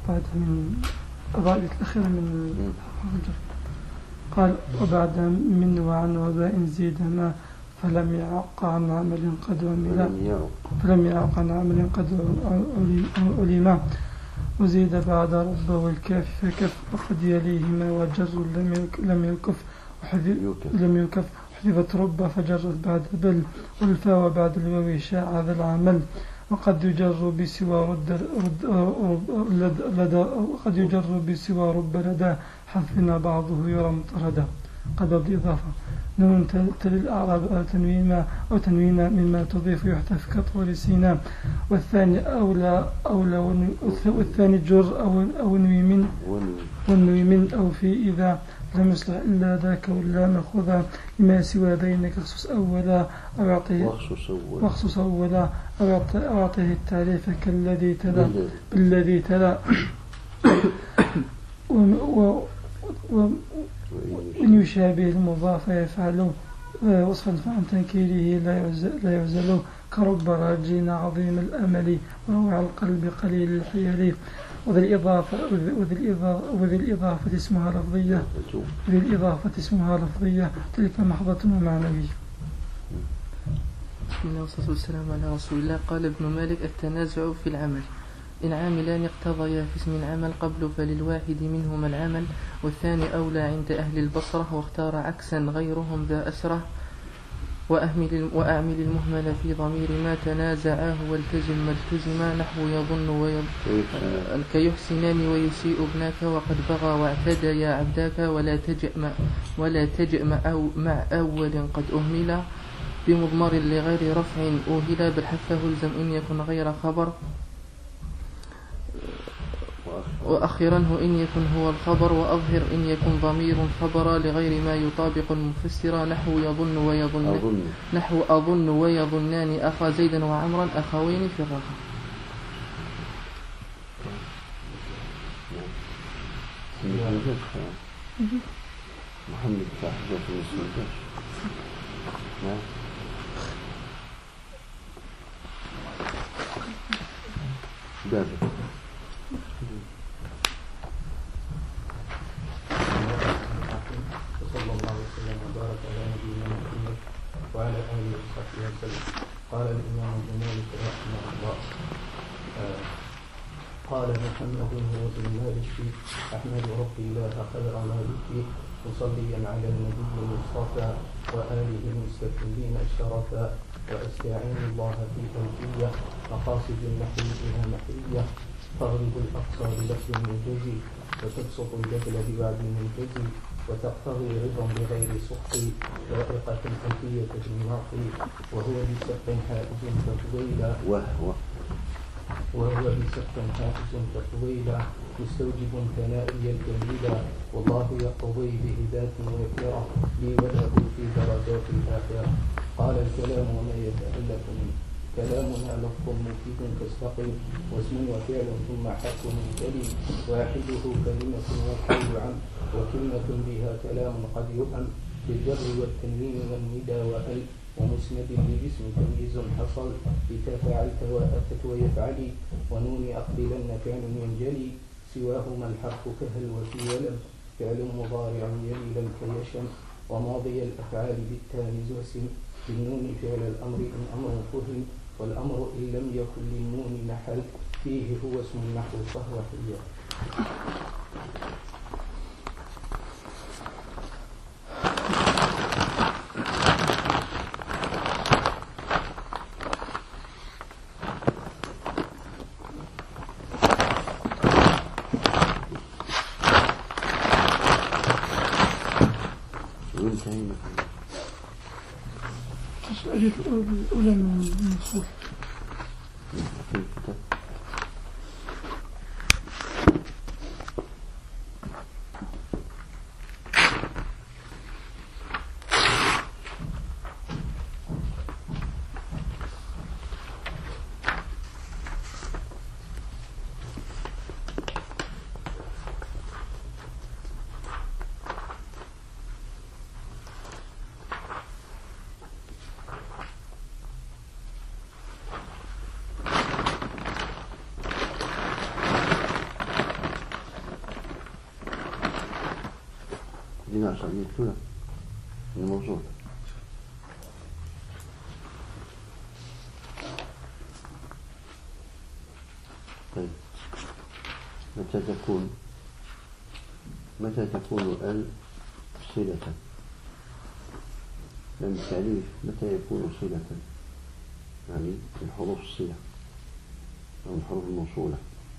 بعد من الضابط الأخيرة من قال وبعد من وعن وباء زيد ما فلم يعق عن عمل قد علم وزيد بعد رب والكاف فكف وقد يليهما وجر لم يكف حذفت رب فجرت بعد بل والفا وبعد الواو شاع ذا العمل وقد يجر بسوى رب لدى حذفنا بعضه يرى مطردا قد الإضافة نون تلي الأعراب أو تنوين مما تضيف يحتف كطول سينا والثاني أولى والثاني جر أو نوي من أو في إذا لم يصلح إلا ذاك ولا نأخذ لما سوى بينك خصوص أولا أو أعطيه التعريف كالذي تلا بالذي تلا وإن يشابه المضاف يفعل وصفا فعن تنكيره لا يعزل كرب راجين عظيم الأمل وروع القلب قليل الحيل وذي الإضافة اسمها لفظية تلك محضة ومعنوية. بسم الله والصلاة والسلام على رسول الله. قال ابن مالك التنازع في العمل إن عاملان اقتضيا في اسم العمل قبل فللواحد منهما العمل والثاني أولى عند أهل البصرة واختار عكسا غيرهم ذا أسره وأعمل المهمل في ضمير ما تنازعاه والتزم ما التزم نحو يظن كيحسنان ويسيء ابناك وقد بغى واعتدى يا عبداك ولا تجئ مع أول قد أهمل بمضمر لغير رفع أوهلا بل حثه الزم إن يكن غير خبر وأخرنه إن يكن هو الخبر وأظهر إن يكن ضمير خبر لغير ما يطابق المفسر نحو يظن ويظن نحو أظن ويظنان أخا زيدا وعمرا أخوين في الرقم. محمد صاحب المسلمين وصلى الله وسلم وبارك على نبينا محمد وعلى آله وصحبه وسلم. قال الإمام ابن مالك رحمه الله قال محمد هو ابن مالك أحمد ربي الله خير مالك مصليا على النبي المصطفى وآله المستكملين الشرفا وأستعين الله في توجيه مقاصد النحو بها محية تغرب الأقصى بلفظ منجزي وتبسط الجبل بوعد منجزي وتقتضي رضا بغير سخط رائقة ألفية الناقي وهو بسقف حائز تطويلا مستوجب ثنائي الجميلة والله يقضي به ذات ويكره لي وله في درجات الآخرة. قال الكلام وما يتألف منه كلامنا لفظ مفيد كاستقيم واسم وفعل ثم حق كلم واحده كلمة والقول عن وكلمة بها كلام قد يؤم بالجر والتنوين والندى وأل ومسند لجسم تمييز حصل بتفاعلت وأتت ويفعلي ونون أقبلن كان ينجلي سواهما الحرف كهل وفي ولم فعل مضارع يلي لم كيشم وماضي الأفعال بالتاني وسم بالنون فعل الأمر إن أمر فهم والأمر إن لم يكن للنون نحل فيه هو اسم النحو فهو حية. الأولى من المصروف دينار صغير كله الموصول. طيب متى تكون ال صلة؟ لأن التعريف متى يكون صلة؟ يعني الحروف الصلة أو الحروف الموصولة.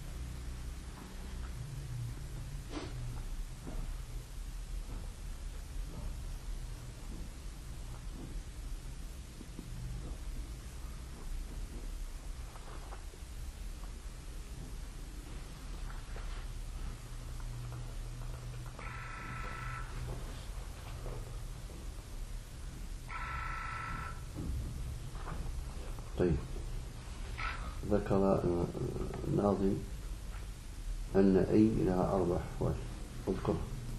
طيب ذكر الناظم أن أي لها 4 أحوال، اذكر.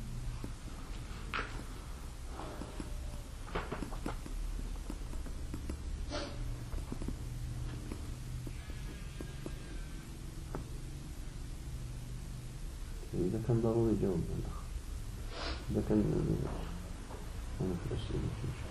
إذا كان ضروري جاوب الأخ، إذا كان أنا في الأسئلة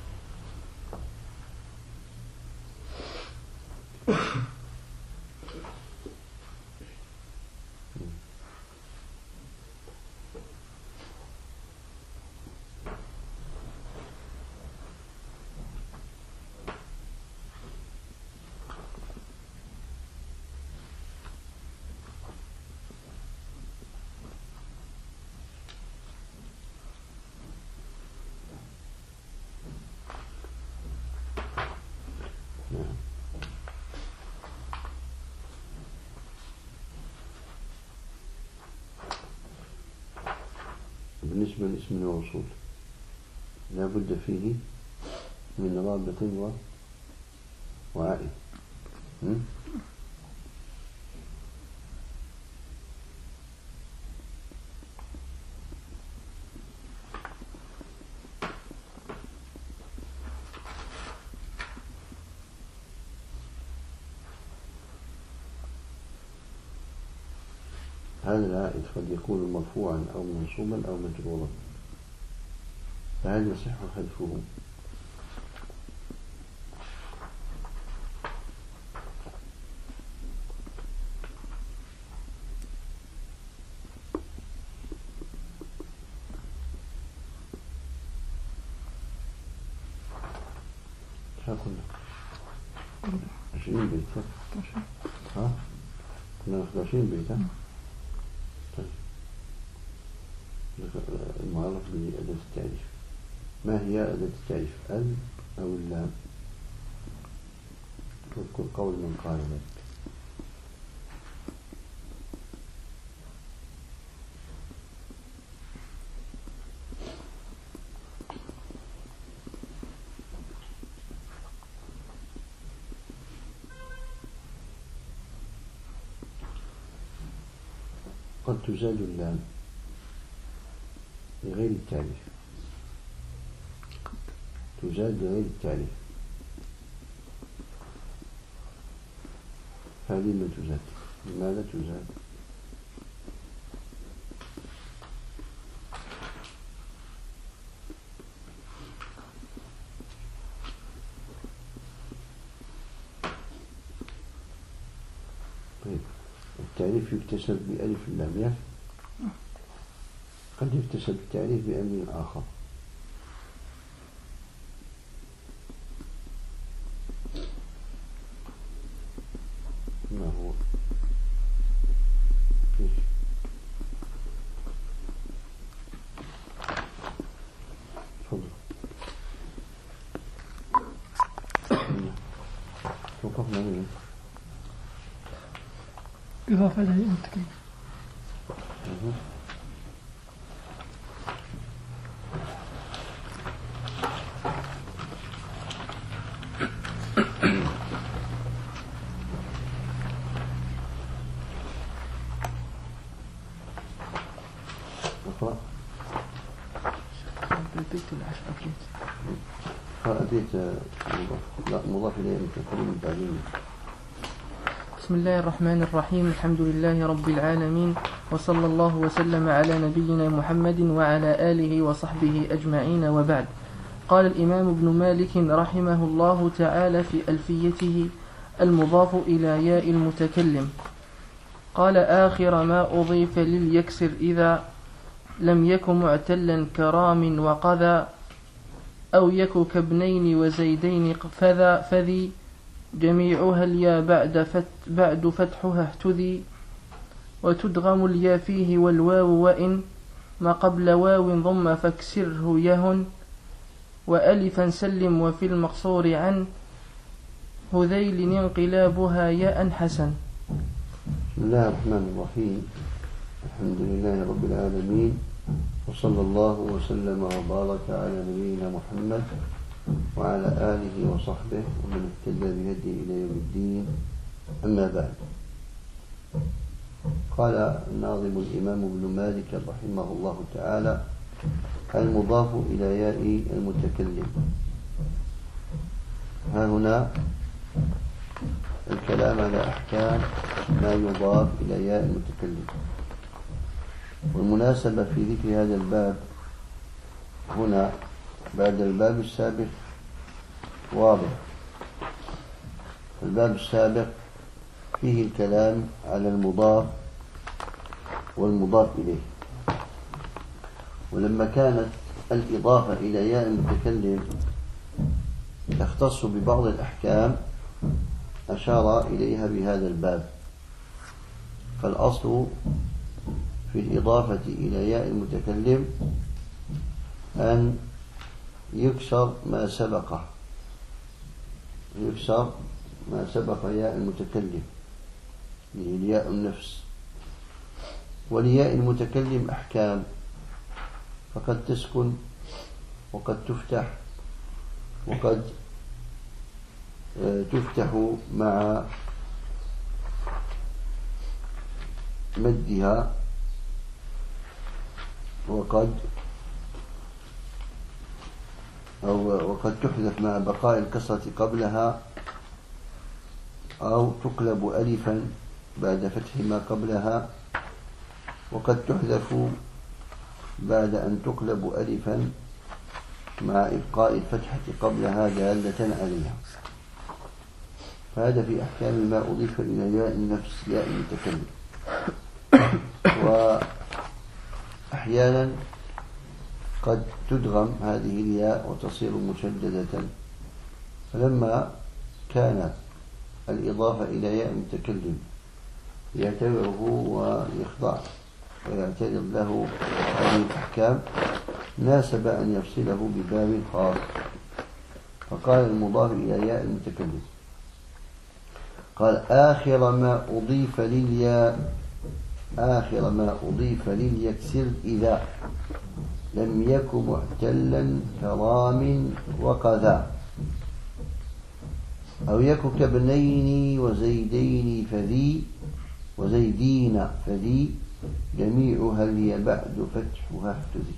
بالنسبة لاسم الموصول لا بد فيه من رابط وعائد. هذا العائد قد يكون مرفوعا أو منصوبا أو مجرورا، فهل يصح حذفه؟ شو قلنا؟ 20 بيت. ها؟ كنا ناخذ 20 بيت. المعرف بأداة التعريف. ما هي أداة التعريف؟ ال أو اللام؟ اذكر قول من قال ذلك. قد تزاد اللام لغير التعريف، تزاد لغير التعريف. هذه ما تزاد. لماذا تزاد؟ طيب التعريف يكتسب بألف اللام، قد يكتسب التعريف بأمر آخر. ما هو؟ تفضل. توقفنا منه. إضافة إلى التكليف. اقرأ. البيت العشر أبيات. أبيت لا مضاف إليه من بعدين. بسم الله الرحمن الرحيم. الحمد لله رب العالمين، وصلى الله وسلم على نبينا محمد وعلى آله وصحبه أجمعين، وبعد. قال الإمام ابن مالك رحمه الله تعالى في ألفيته: المضاف إلى ياء المتكلم. قال: آخر ما أضيف لليكسر إذا لم يك معتلا كرام وقذا، أو يك كابنين وزيدين فذي، جميعها اليا بعد فتحها اهتذي، وتدغم اليا فيه والواو وإن ما قبل واو ضم فاكسره يهن، وألفا سلم وفي المقصور عن هذيل انقلابها ياء حسن. بسم الله الرحمن الرحيم. الحمد لله رب العالمين، وصلى الله وسلم وبارك على نبينا محمد وعلى آله وصحبه ومن اهتدى بهديه إلى يوم الدين. أما بعد، قال الناظم الإمام ابن مالك رحمه الله تعالى: المضاف إلى ياء المتكلم. ها هنا الكلام على أحكام ما يضاف إلى ياء المتكلم، والمناسبة في ذكر هذا الباب هنا بعد الباب السابق واضح. الباب السابق فيه الكلام على المضاف والمضاف إليه، ولما كانت الإضافة إلى ياء المتكلم تختص ببعض الأحكام أشار إليها بهذا الباب. فالأصل في الإضافة إلى ياء المتكلم أن يكسر ما سبقه، يكسر ما سبق ياء المتكلم، الياء النفس. ولياء المتكلم أحكام، فقد تسكن وقد تفتح، وقد تفتح مع مدها، وقد تحذف مع بقاء الكسرة قبلها، أو تقلب ألفا بعد فتح ما قبلها، وقد تحذف بعد أن تقلب ألفا مع إبقاء الفتحة قبلها دالة عليها. فهذا في أحكام ما أضيف إلى ياء النفس، ياء المتكلم. وأحيانا قد تدغم هذه الياء وتصير مشددة، فلما كان الإضافة إلى ياء المتكلم يعتبره ويخضع ويعترض له هذه الأحكام، ناسب أن يفصله بباب خاص، فقال: المضاف إلى ياء المتكلم. قال: آخر ما أضيف للياء، آخر ما أضيف لليكسر إذا لم يك معتلا كرام وقذا، أو يك كابنين وزيدين فذي، جميعها لي بعد فتحها اهتذي.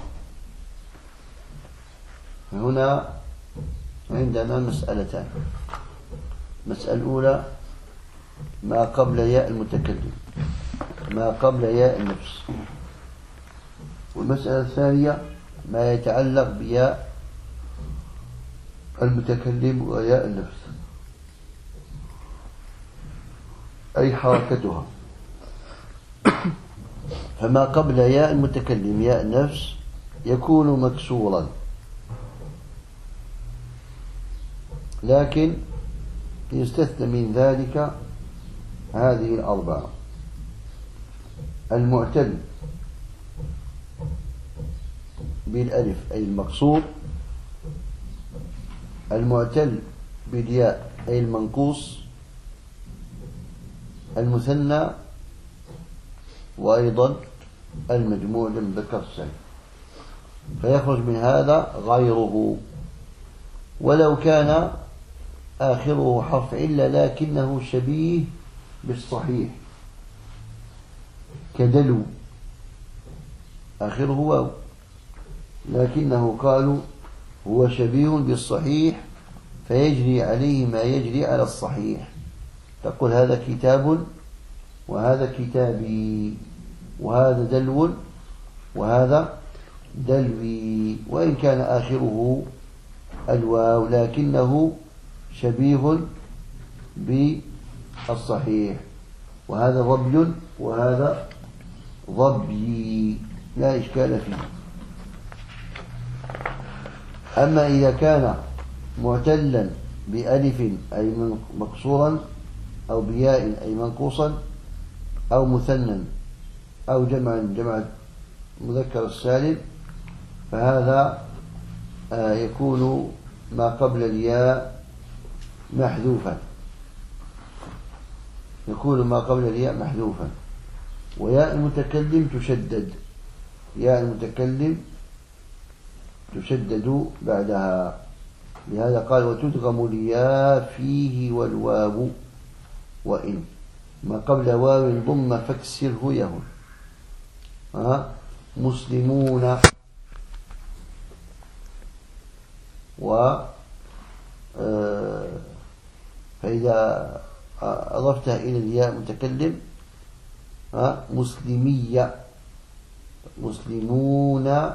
هنا عندنا مسألتان. المسألة الأولى ما قبل ياء المتكلم، ما قبل ياء النفس. والمسألة الثانية ما يتعلق بياء المتكلم وياء النفس، أي حركتها. فما قبل ياء المتكلم ياء النفس يكون مكسورا، لكن يستثنى من ذلك هذه الأربعة: المعتل بالألف أي المقصور، المعتل بالياء أي المنقوص، المثنى، وأيضا المجموع جمع ذكر السالم. فيخرج من هذا غيره، ولو كان آخره حرف علة لكنه شبيه بالصحيح، كدلو آخره واو، لكنه قالوا هو شبيه بالصحيح فيجري عليه ما يجري على الصحيح. تقول هذا كتاب وهذا كتابي، وهذا دلو وهذا دلوي، وإن كان آخره الواو لكنه شبيه بالصحيح. وهذا ضبي وهذا ضبي لا إشكال فيه. أما إذا كان معتلا بألف أي مكسورا أو بياء أي منقوصا أو مثنى أو جمع مذكر السالم، فهذا يكون ما قبل الياء محذوفا، يكون ما قبل الياء محذوفا. وياء المتكلم تشدد، ياء المتكلم تشدد بعدها، لهذا قال وتدغم الياء فيه والواو وإن ما قبل واو ضم فاكسره يهن. مسلمون فإذا أضفتها إلى الياء متكلم مسلمية، مسلمون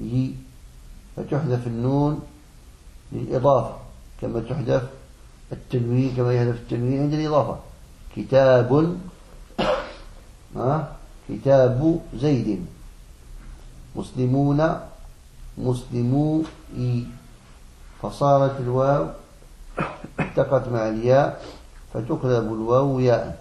فتحذف النون للإضافة كما تحذف التنوين، كما يحذف التنوين عند الإضافة. كتاب كتاب زيد. مسلمون مسلمو فصارت الواو التقت مع الياء فتقلب الواو ياء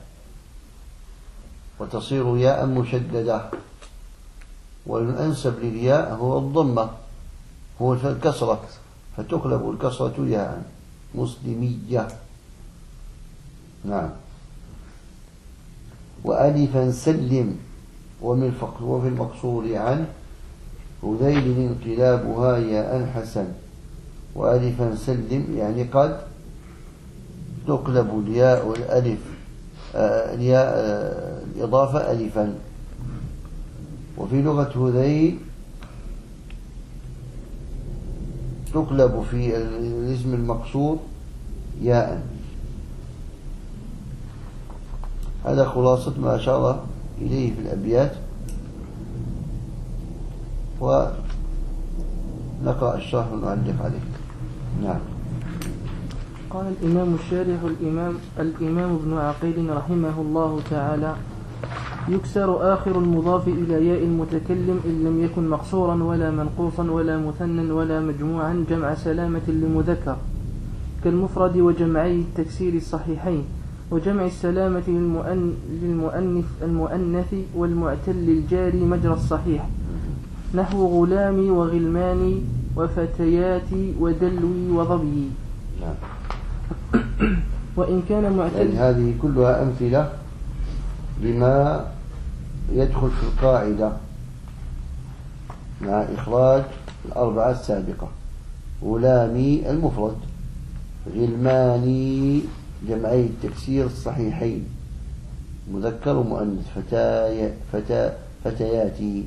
وتصير ياء مشددة. والأنسب للياء هو الضمة، هو الكسرة، فتقلب الكسرة ياء. مسلمية. نعم. وألفا سلم وفي المقصور عن هذيل انقلابها ياء حسن. وألفا سلم يعني قد تقلب الياء والألف الياء الإضافة ألفا. وفي لغة هذيل تقلب في الاسم المقصور ياء. هذا خلاصة ما أشار إليه في الأبيات. ونقرأ الشرح ونعلق عليه. نعم. قال الإمام الشارح الإمام ابن عقيل رحمه الله تعالى: يكسر آخر المضاف إلى ياء المتكلم إن لم يكن مقصورا ولا منقوصا ولا مثنى ولا مجموعا جمع سلامة لمذكر، كالمفرد وجمعي التكسير الصحيحين، وجمع السلامة المؤنث والمعتل الجاري مجرى الصحيح، نحو غلامي وغلماني وفتياتي ودلوي وظبي. نعم. وإن كان معتل، يعني هذه كلها أمثلة لما يدخل في القاعدة مع إخراج الأربعة السابقة. غلامي المفرد، غلماني جمعي التكسير الصحيحين مذكر ومؤنث، فتياتي،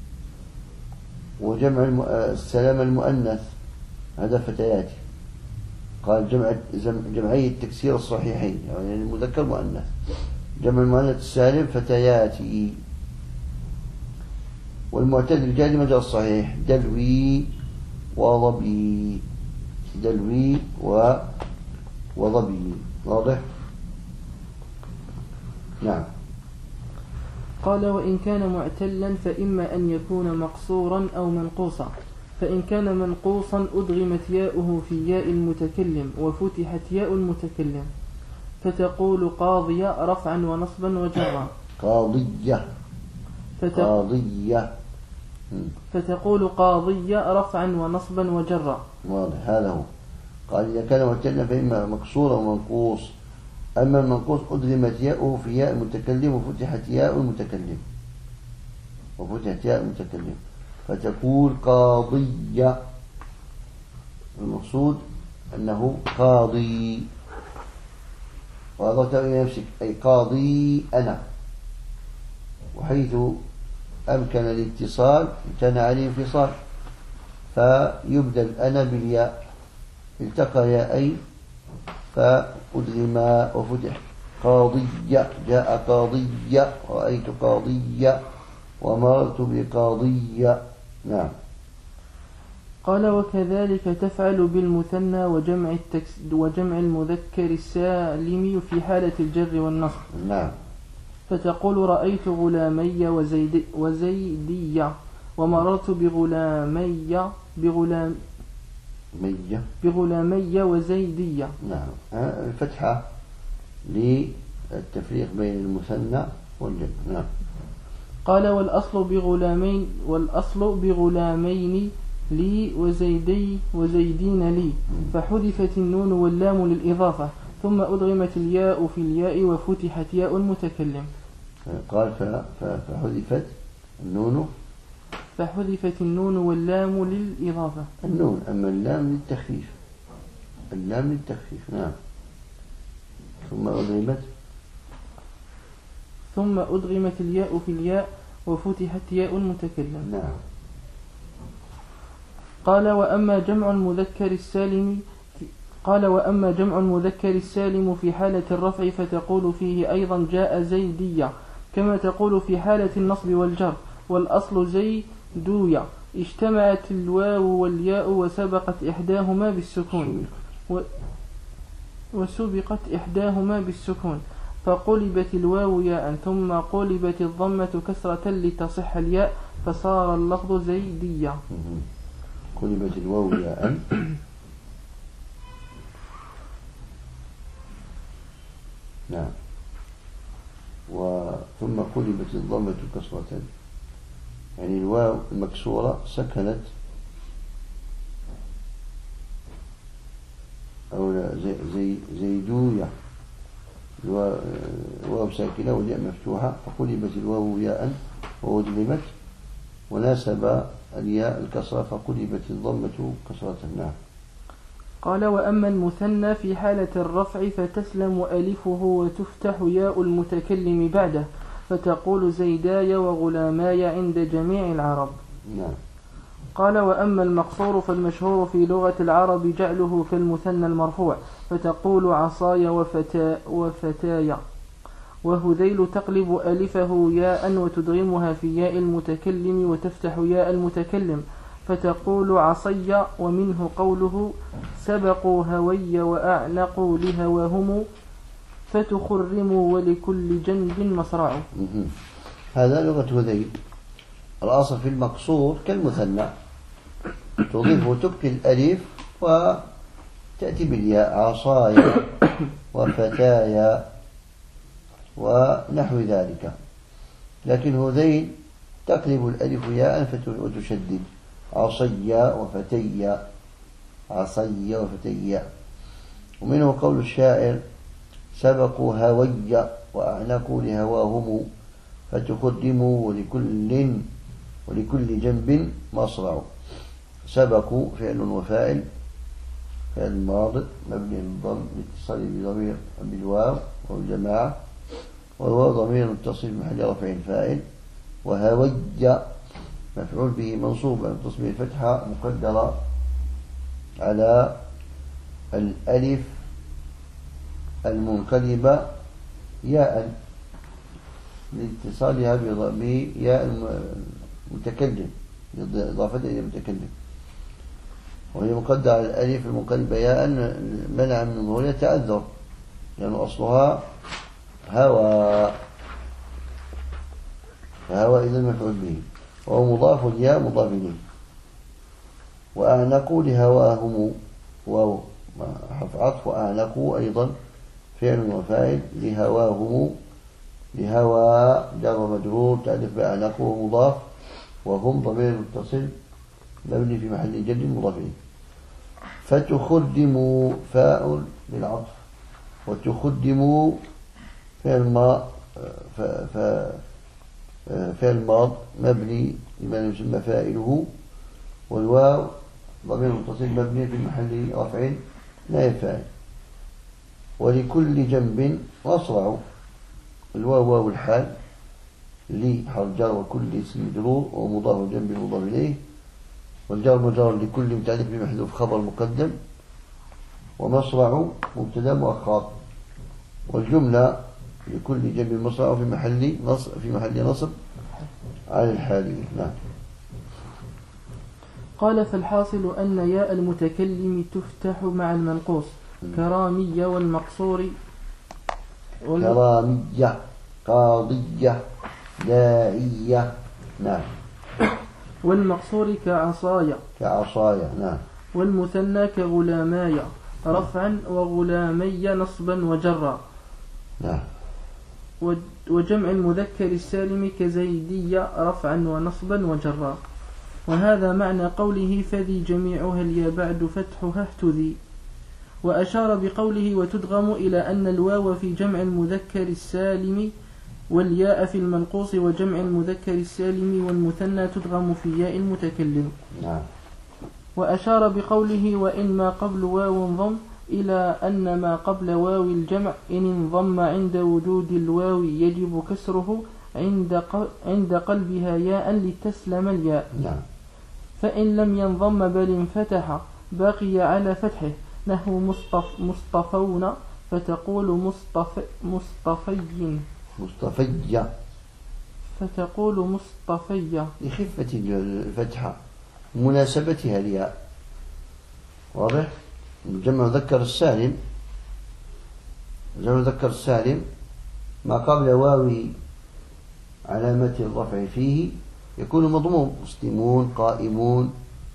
وجمع السلام المؤنث هذا فتياتي. قال جمعي التكسير الصحيحين يعني المذكر مؤنث، جمع المؤنث السالم فتياتي. والمعتل الجاري مجرى الصحيح دلوي وظبي، دلوي وظبي. واضح؟ نعم. قال: وإن كان معتلا فإما أن يكون مقصورا أو منقوصا، فإن كان منقوصا أدغمت ياؤه في ياء المتكلم وفتحت ياء المتكلم، فتقول قاضية رفعا ونصبا وجرا. قاضية فتقول قاضية رفعا ونصبا وجرا. واضح. هذا هو. قال إذا كان معتلا فإما مكسورا ومنقوص. أما المنقوص أدغمت ياؤه في ياء المتكلم وفتحت ياء المتكلم، فتقول قاضية. المقصود أنه قاضي، وأضغط إلى نفسك أي قاضي أنا. وحيث أمكن الاتصال امتنع عليه الانفصال، فيبدل أنا بالياء، التقى ياءين فأدغما وفتح. قاضية، جاء قاضية، رأيت قاضية، ومررت بقاضي. نعم. قال وكذلك تفعل بالمثنى وجمع المذكر السالم في حالة الجر والنصب. نعم. فتقول رأيت غلامي وزيدي ومررت بغلامي وزيدي. نعم. الفتحة للتفريق بين المثنى والجمع. نعم. قال والأصل بغلامين لي وزيدين لي، فحذفت النون واللام للإضافة، ثم أدغمت الياء في الياء وفتحت ياء المتكلم. قال فحذفت النون واللام للإضافة. النون، أما اللام للتخفيف. نعم. ثم أدغمت الياء في الياء وفتحت ياء المتكلم. نعم. قال وأما جمع المذكر السالم في حالة الرفع فتقول فيه أيضا جاء زيدية، كما تقول في حالة النصب والجر. والأصل زيدوية، اجتمعت الواو والياء وسبقت إحداهما بالسكون فقلبت الواو ياء، ثم قلبت الضمة كسرة لتصح الياء، فصار اللفظ زيدية. قلبت الواو ياء. نعم. ثم قلبت الضمة كسرة، يعني الواو المكسورة سكنت، أو زيدوية، الواو ساكنة والياء مفتوحة، فقلبت الواو ياء وأدغمت، وناسب الياء الكسرة فقلبت الضمة كسرة. نعم. قال وأما المثنى في حالة الرفع فتسلم ألفه وتفتح ياء المتكلم بعده، فتقول زيداي وغلاماي عند جميع العرب. نعم. قال وأما المقصور فالمشهور في لغة العرب جعله كالمثنى المرفوع، فتقول عصاي وفتاي، وهذيل تقلب ألفه ياء وتدغمها في ياء المتكلم وتفتح ياء المتكلم، فتقول عصي. ومنه قوله سبقوا هوي وأعنقوا لهواهم فتخرموا ولكل جنب مصرع. هذا لغة هذيل. الأصل في المقصور كالمثنى، تضيف وتبقي الألف وتأتي بالياء، عصايا وفتايا ونحو ذلك. لكن هذيل تقلب الألف ياء وتشدد، عصيا وفتيا. ومنه قول الشاعر سبقوا هوي وأعنقوا لهواهم فتقدموا ولكل جنب مصرع. سبقوا فعل وفاعل، فعل ماضي مبني للضم لاتصال بضمير بالواو والجماعة، وهو ضمير متصل بمحل رفع فاعل. وهوي مفعول به منصوب عن تصميم الفتحة مقدرة على الألف المنقلبة ياء لاتصالها بياء المتكلم، إضافتها إلى المتكلم، وهي مقدرة على الألف المنقلبة ياء منع من ظهورها تعذر، لأن يعني أصلها هوى، فهوى إذا مفعول به، وهو مضاف الياء مضاف إليه. وأعنقوا لهواهم، واو حرف عطف، وأعنقوا أيضا فعل وفاعل، لهواهم، لهوى جار مجرور تعرف بأعنقوا مضاف، وهم ضمير متصل مبني في محل جر مضاف إليه. فتخدموا فاء للعطف، وتخدموا فعل ماض مبني لما يسمى فاعله، والواو ضمير متصل مبني في محل رفع نائب فاعل. ولكل جنب مصرع، الواو واو الحال لحرف جر، وكل اسم مجرور ومضاف جنب مضاف إليه، والجار مجرور لكل متعلق بمحذوف خبر مقدم، ومصرع مبتدا مؤخر. والجملة لكل جنب مصرع في محل نصب على الحالية. نعم. قال فالحاصل أن ياء المتكلم تفتح مع المنقوص كرامية والمقصور كرامية قاضية داعية. نعم. والمقصور كعصايا نعم. والمثنى كغلامايا رفعا وغلامي نصبا وجرا. نعم. وجمع المذكر السالم كزيدية رفعا ونصبا وجرا. وهذا معنى قوله فذي جميعها اليا بعد فتحها اهتذي. وأشار بقوله وتدغم إلى أن الواو في جمع المذكر السالم والياء في المنقوص وجمع المذكر السالم والمثنى تدغم في ياء المتكلم. نعم. وأشار بقوله وإن ما قبل واو انضم إلى أن ما قبل واو الجمع إن انضم عند وجود الواو يجب كسره عند قلبها ياء لتسلم الياء. نعم. فإن لم ينضم بل انفتح بقي على فتحه نحو مصطفون فتقول مصطفية فتقول مصطفية لخفة الفتحة مناسبتها الياء. واضح؟ جمع ذكر السالم ما قبل واو علامة الرفع فيه يكون مضموم مسلمون قائمون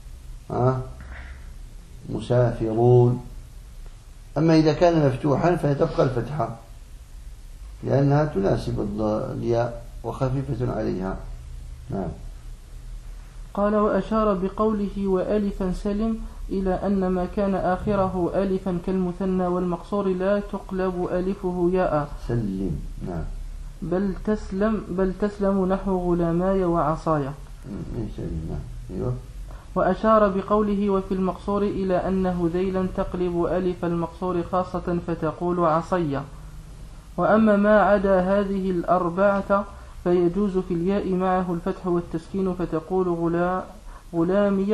مسافرون. أما إذا كان مفتوحا فتبقى الفتحة لأنها تناسب الياء وخفيفة عليها. نعم. قال وأشار بقوله وألفا سلم إلى أن ما كان آخره ألفا كالمثنى والمقصور لا تقلب ألفه ياء سلم. نعم. بل تسلم نحو غلاماي وعصايا. نعم. أيوه. وأشار بقوله وفي المقصور إلى أنه ذيلا تقلب ألف المقصور خاصة فتقول عصيا. وأما ما عدا هذه الأربعة فيجوز في الياء معه الفتح والتسكين فتقول غلامي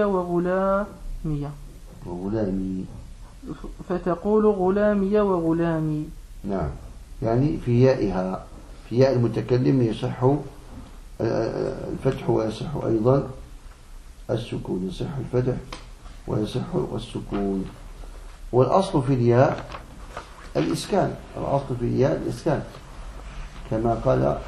فتقول غلامي وغلامي. نعم. يعني في يائها في ياء المتكلم يصح الفتح ويصح أيضا السكون. يصح الفتح ويصح السكون. والأصل في الياء الإسكان. كما قال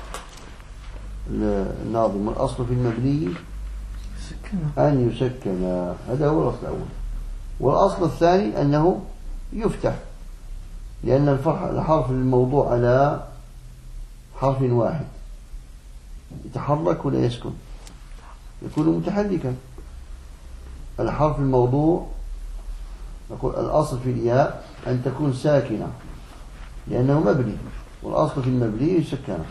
الناظم الأصل في المبني أن يسكن. هذا هو الأصل الأول. والأصل الثاني أنه يفتح لأن الحرف الموضوع على حرف واحد يتحرك ولا يسكن يكون متحركا. الحرف الموضوع نقول الأصل في الياء أن تكون ساكنة لأنه مبني والأصل في المبني يسكن.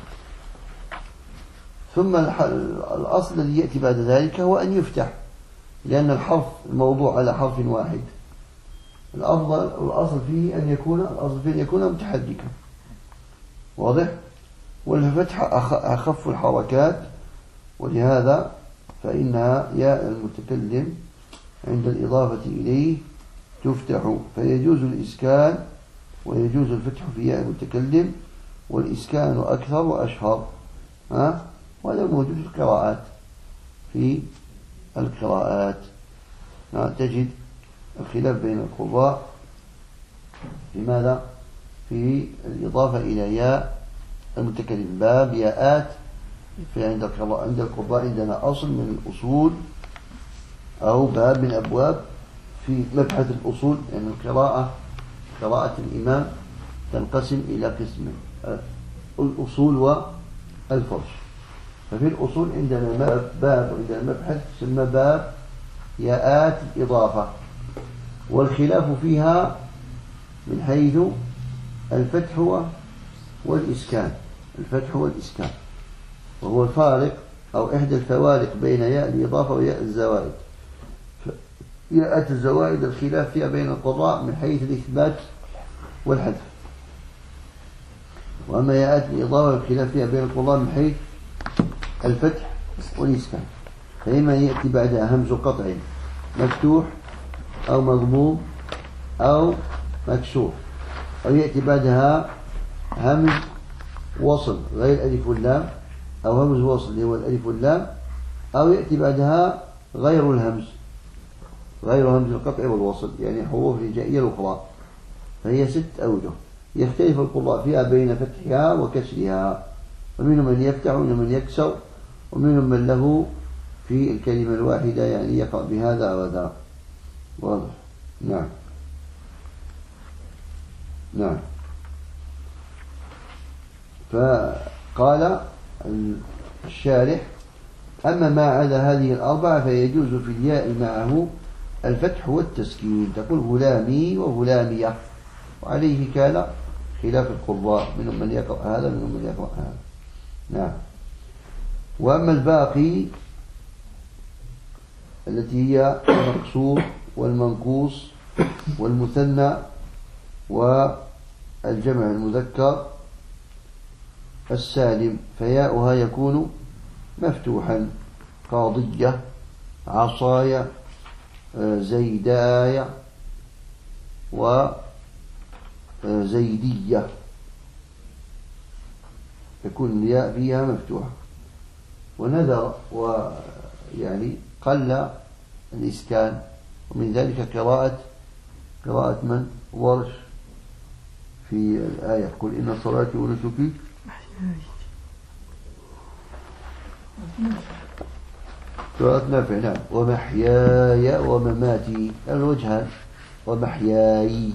ثم الأصل الذي يأتي بعد ذلك هو أن يفتح لأن الحرف الموضوع على حرف واحد الأصل فيه أن يكون متحركا. واضح؟ والفتح أخف الحركات ولهذا فإنها ياء المتكلم عند الإضافة إليه تفتح فيجوز الإسكان ويجوز الفتح في ياء المتكلم والإسكان أكثر وأشهر. وهذا موجود في القراءات تجد الخلاف بين القراء في ماذا؟ في الإضافة إلى ياء المتكلم. باب ياءات عند القراء عندنا أصل من الأصول أو باب من أبواب في مبحث الأصول لأن يعني قراءة الإمام تنقسم إلى قسمين الأصول والفرش. ففي الأصول عندنا باب عندنا مبحث يسمى باب ياءات الإضافة والخلاف فيها من حيث الفتح والإسكان. وهو الفارق أو إحدى الفوارق بين ياء الإضافة وياء الزوائد. ياءات الزوائد الخلاف فيها بين القراء من حيث الإثبات والحذف. وأما ياءات الإضافة الخلاف فيها بين القراء من حيث الفتح والإسكان. فإما يأتي بعدها همز قطع مفتوح أو مضموم أو مكسور أو يأتي بعدها همز وصل غير ألف واللام أو همز وصل اللي هو الألف واللام، أو يأتي بعدها غير الهمز، غير همز القطع والوصل، يعني حروف الهجائية الأخرى. فهي 6 أوجه يختلف القراء فيها بين فتحها وكسرها، ومنهم من يفتح ومنهم من يكسر، ومنهم من له في الكلمة الواحدة يعني يقع بهذا أو ذا. واضح؟ نعم. نعم. فقال الشارح: أما ما عدا هذه الأربعة فيجوز في الياء معه الفتح والتسكين، تقول غلامي وغلامية، وعليه كان خلاف القراء، منهم من يقرأ هذا منهم من يقرأ هذا. نعم. وأما الباقي التي هي المقصور والمنقوص والمثنى والجمع المذكر السالم فياؤها يكون مفتوحا: قاضية، عصايا، زيدايا، وزيدية، يكون الياء فيها مفتوحة. ونذر ويعني قل الإسكان، ومن ذلك قراءة من؟ ورش في الآية: قل إن صلاتي ونسكي قراءة نافع. نعم. ومحياي ومماتي، الوجهان: ومحياي،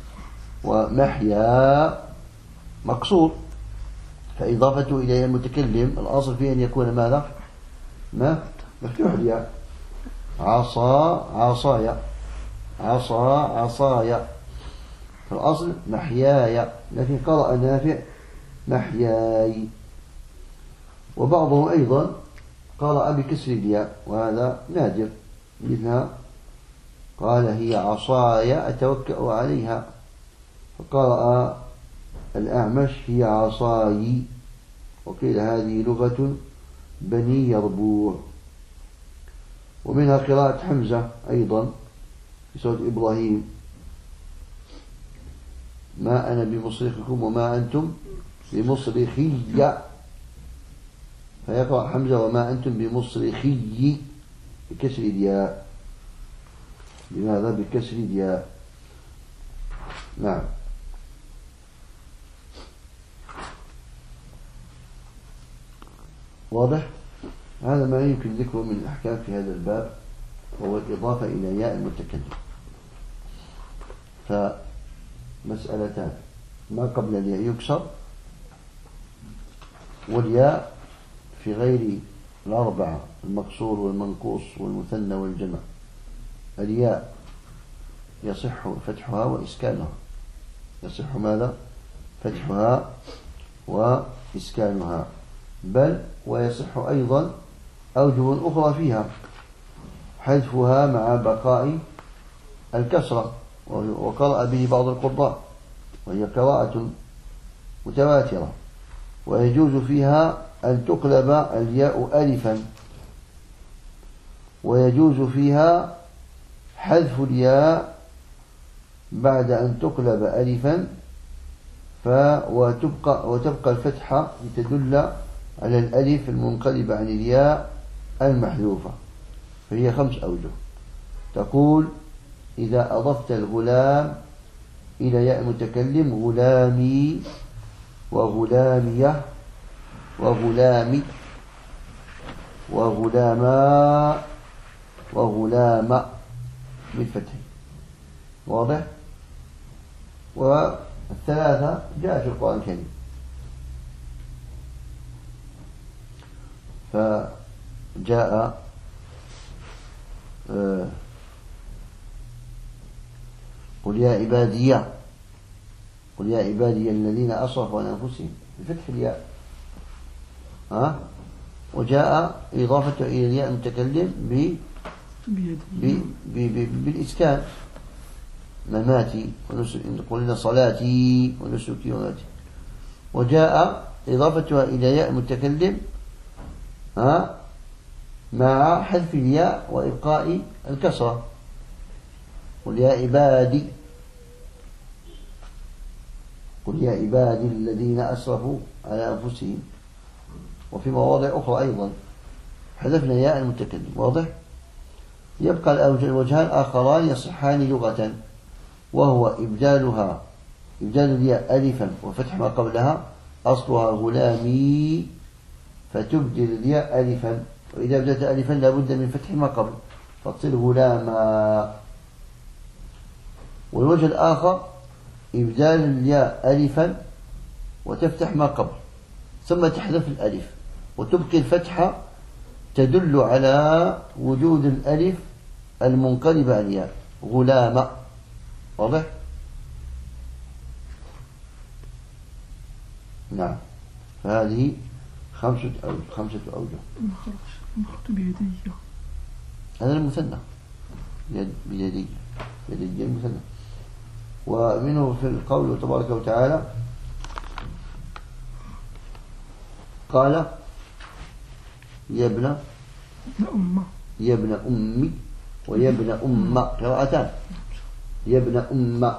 ومحيا مقصور، فإضافته إلى المتكلم الأصل فيه أن يكون ماذا؟ ما مفتوح الياء. عصا عصايا، عصا عصايا، فالأصل محياي، لكن قرأ نافع محياي. وبعضهم أيضا قرأ بكسر الياء، وهذا نادر، مثلها قال: هي عصاي أتوكأ عليها، فقرأ الأعمش: هي عصاي، وقيل هذه لغة بني يربوع. ومنها قراءة حمزة أيضا في سورة إبراهيم: ما أنا بمصرخكم وما أنتم بمصرخي، فيقرأ حمزة: وما أنتم بمصرخي بكسر الياء. لماذا بكسر الياء؟ نعم. واضح؟ هذا ما يمكن ذكره من الأحكام في هذا الباب، وهو الإضافة إلى ياء المتكلم. فمسألتان: ما قبل الياء يكسر، والياء في غير الأربعة: المقصور والمنقوص والمثنى والجمع، الياء يصح فتحها وإسكانها. يصح ماذا؟ فتحها وإسكانها، بل ويصح أيضا أوجه أخرى فيها: حذفها مع بقاء الكسرة، وقرأ به بعض القراء، وهي قراءة متواترة. ويجوز فيها أن تقلب الياء ألفا، ويجوز فيها حذف الياء بعد أن تقلب ألفا وتبقى الفتحة لتدل على الألف المنقلبة عن الياء المحذوفة. فهي 5 أوجه. تقول: إذا أضفت الغلام إلى ياء المتكلم: غلامي وغلامية وغلامي وغلاما وغلام بالفتح. واضح؟ والثلاثة جاء في القرآن الكريم. فجاء قل يا عبادي، قل يا عبادي الذين أسرفوا على أنفسهم بفتح الياء. وجاء إضافة إلى الياء المتكلم بالإسكان: مماتي قلنا صلاتي ونسكي وماتي. وجاء إضافتها إلى ياء المتكلم مع حذف الياء وإبقاء الكسرة: قل يا عبادي، قل يا عبادي الذين أسرفوا على أنفسهم. وفي مواضع أخرى أيضا حذفنا ياء المتكلم. واضح؟ يبقى الوجهان الآخران يصحان لغة، وهو إبدال الياء ألفا وفتح ما قبلها، أصلها غلامي، فتبدل الياء ألفا، وإذا بدأت ألفا لابد من فتح ما قبل فتصير غلاما. والوجه الآخر إبدال الياء ألفا وتفتح ما قبل ثم تحذف الألف وتبقي الفتحة تدل على وجود الألف المنقلبة عن الياء، غلام. واضح؟ نعم. فهذه خمسة أوجه. نخط بيدي، هذا المثنى بيدي المثنى. ومنه في القول تبارك وتعالى قال يا ابن أمي ويا ابن أم، قراءتان، يا ابن أم،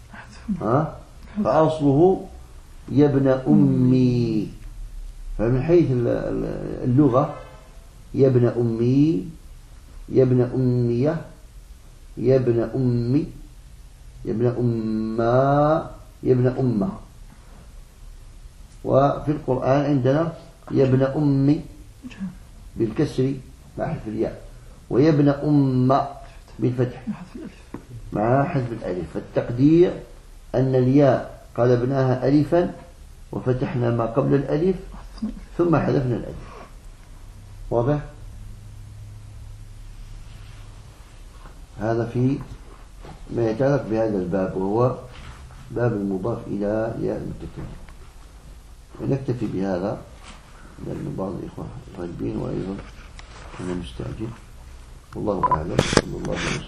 فأصله يا ابن أمي. فمن حيث اللغة يا ابن أمي، يا ابن أمية، يا ابن أمي، يا ابن أمة، يا ابن أمة. وفي القرآن عندنا يا ابن أمي بالكسر مع حذف الياء، ويا ابن أمة بالفتح مع حذف الألف. فالتقدير أن الياء قلبناها ألفا وفتحنا ما قبل الألف ثم حذفنا الألف. واضح؟ هذا في ما يتعلق بهذا الباب، وهو باب المضاف إلى ياء المتكلم. ونكتفي بهذا لأن بعض الإخوة غالبين وأيضا أنا مستعجل. والله أعلم. صلى الله عليه وسلم.